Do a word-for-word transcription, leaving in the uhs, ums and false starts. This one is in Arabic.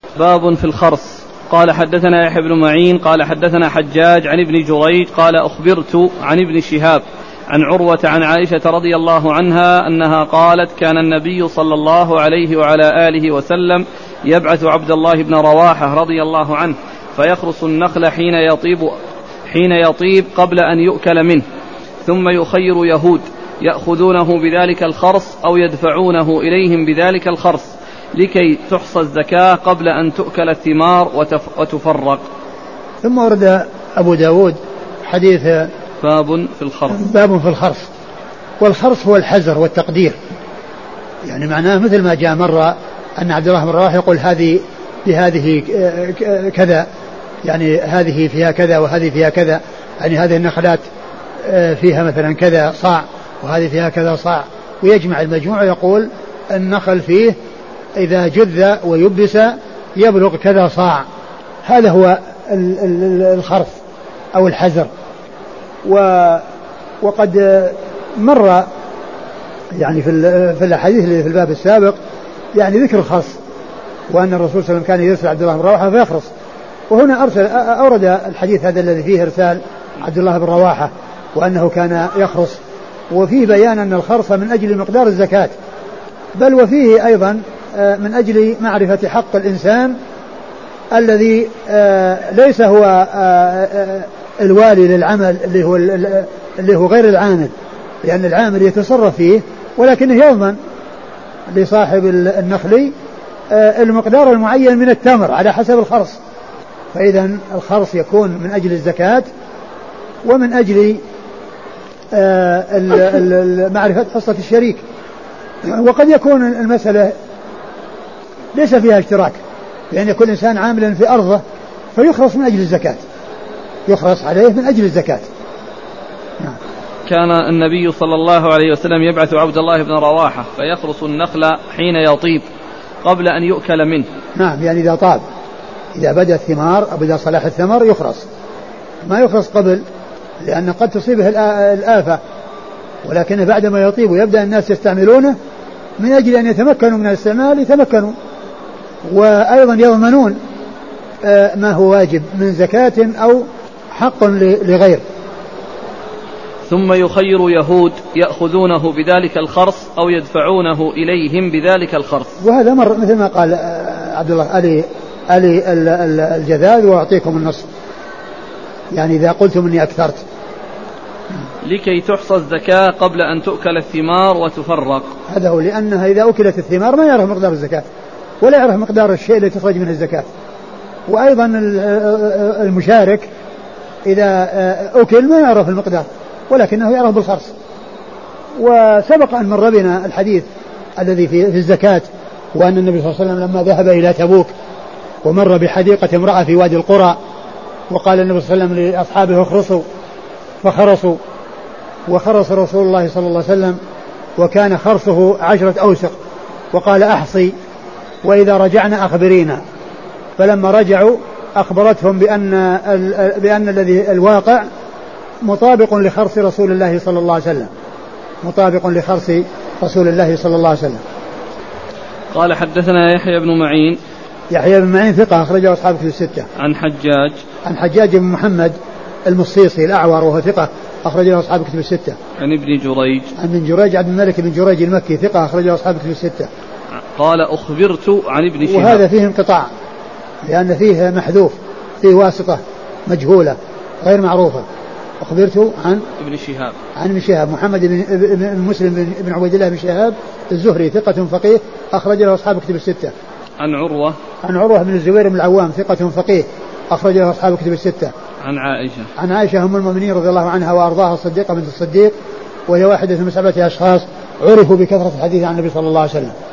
باب في الخرص. قال حدثنا يحيى بن معين قال حدثنا حجاج عن ابن جريج قال أخبرت عن ابن شهاب عن عروة عن عائشة رضي الله عنها أنها قالت كان النبي صلى الله عليه وعلى آله وسلم يبعث عبد الله بن رواحة رضي الله عنه فيخرص النخل حين يطيب, حين يطيب قبل أن يؤكل منه، ثم يخير يهود يأخذونه بذلك الخرص أو يدفعونه إليهم بذلك الخرص لكي تحصى الزكاة قبل أن تؤكل الثمار وتفرق. ثم ورد أبو داود حديث باب في الخرص. باب في الخرص. والخرص هو الحزر والتقدير، يعني معناه مثل ما جاء مرة أن عبد الله بن رواحة يقول هذه بهذه كذا، يعني هذه فيها كذا وهذه فيها كذا، يعني هذه النخلات فيها مثلا كذا صاع وهذه فيها كذا صاع، ويجمع المجموع يقول النخل فيه إذا جذ ويبس يبلغ كذا صاع. هذا هو الخرص أو الحزر. وقد مر يعني في الحديث اللي في الباب السابق يعني ذكر الخرص، وأن الرسول صلى الله عليه وسلم كان يرسل عبد الله بن رواحة فيخرص، وهنا أرسل أورد الحديث هذا الذي فيه إرسال عبد الله بن رواحة وأنه كان يخرص، وفيه بيان أن الخرص من أجل مقدار الزكاة، بل وفيه أيضا من أجل معرفة حق الإنسان الذي ليس هو الوالي للعمل اللي هو اللي هو غير العامل، لأن العامل يتصرف فيه ولكنه يضمن لصاحب النخل المقدار المعين من التمر على حسب الخرص. فإذا الخرص يكون من أجل الزكاة ومن أجل معرفة حصة الشريك. وقد يكون المسألة ليس فيها اشتراك، لأن يكون إنسان عاملا في أرضه فيخرص من أجل الزكاة، يخرص عليه من أجل الزكاة. نعم. كان النبي صلى الله عليه وسلم يبعث عبد الله بن رواحة فيخرص النخل حين يطيب قبل أن يؤكل منه. نعم، يعني إذا طاب، إذا بدأ الثمار أو إذا صلاح الثمر يخرص، ما يخرص قبل، لأن قد تصيبه الآفة، ولكن بعدما يطيب ويبدأ الناس يستعملونه من أجل أن يتمكنوا من الاستعمال يتمكنوا، وأيضا يضمنون ما هو واجب من زكاة أو حق لغير. ثم يخير يهود يأخذونه بذلك الخرص أو يدفعونه إليهم بذلك الخرص. وهذا مر مثل ما قال عبد الله علي علي الجذاذ وأعطيكم النص، يعني إذا قلتم إني أكثرت. لكي تحصى الزكاة قبل أن تؤكل الثمار وتفرق. هذا هو، لأنها إذا أكلت الثمار ما يعرف مقدار الزكاة ولا يعرف مقدار الشيء الذي تخرج من الزكاة. وأيضا المشارك إذا أكل ما يعرف المقدار ولكنه يعرف بالخرص. وسبق أن مر بنا الحديث الذي في الزكاة، وأن النبي صلى الله عليه وسلم لما ذهب إلى تبوك ومر بحديقة امرأة في وادي القرى، وقال النبي صلى الله عليه وسلم لأصحابه اخرصوا فخرصوا، وخرص رسول الله صلى الله عليه وسلم وكان خرصه عشرة أوسق، وقال أحصي وإذا رجعنا أخبرينا. فلما رجعوا أخبرتهم بأن, بأن الذي الواقع مطابق لخرص رسول الله صلى الله عليه وسلم، مطابق لخرص رسول الله صلى الله عليه وسلم. قال حدثنا يحيى بن معين. يحيى بن معين ثقة أخرجه أصحاب كتب الستة. عن حجاج. عن حجاج بن محمد المصيصي الأعور وهو ثقة أخرجه أصحاب كتب الستة. عن ابن جريج. عن ابن جريج عبد الملك بن جريج المكي ثقة أخرجه أصحاب كتب الستة. قال أخبرت عن ابن شهاب. وهذا فيه انقطاع لأن فيه محذوف، فيه واسطة مجهولة غير معروفة. أخبرت عن ابن شهاب. عن ابن شهاب محمد بن مسلم بن عبيد الله بن شهاب الزهري ثقة فقيه أخرج له أصحاب كتب الستة. عن عروة. عن عروة بن الزبير بن العوام ثقة فقيه أخرج له أصحاب كتب الستة. عن عائشة. عن عائشة أم المؤمنين رضي الله عنها وأرضاها الصديقة بنت الصديق، وهي واحدة من سبعة أشخاص عرفوا بكثرة الحديث عن النبي صلى الله عليه وسلم.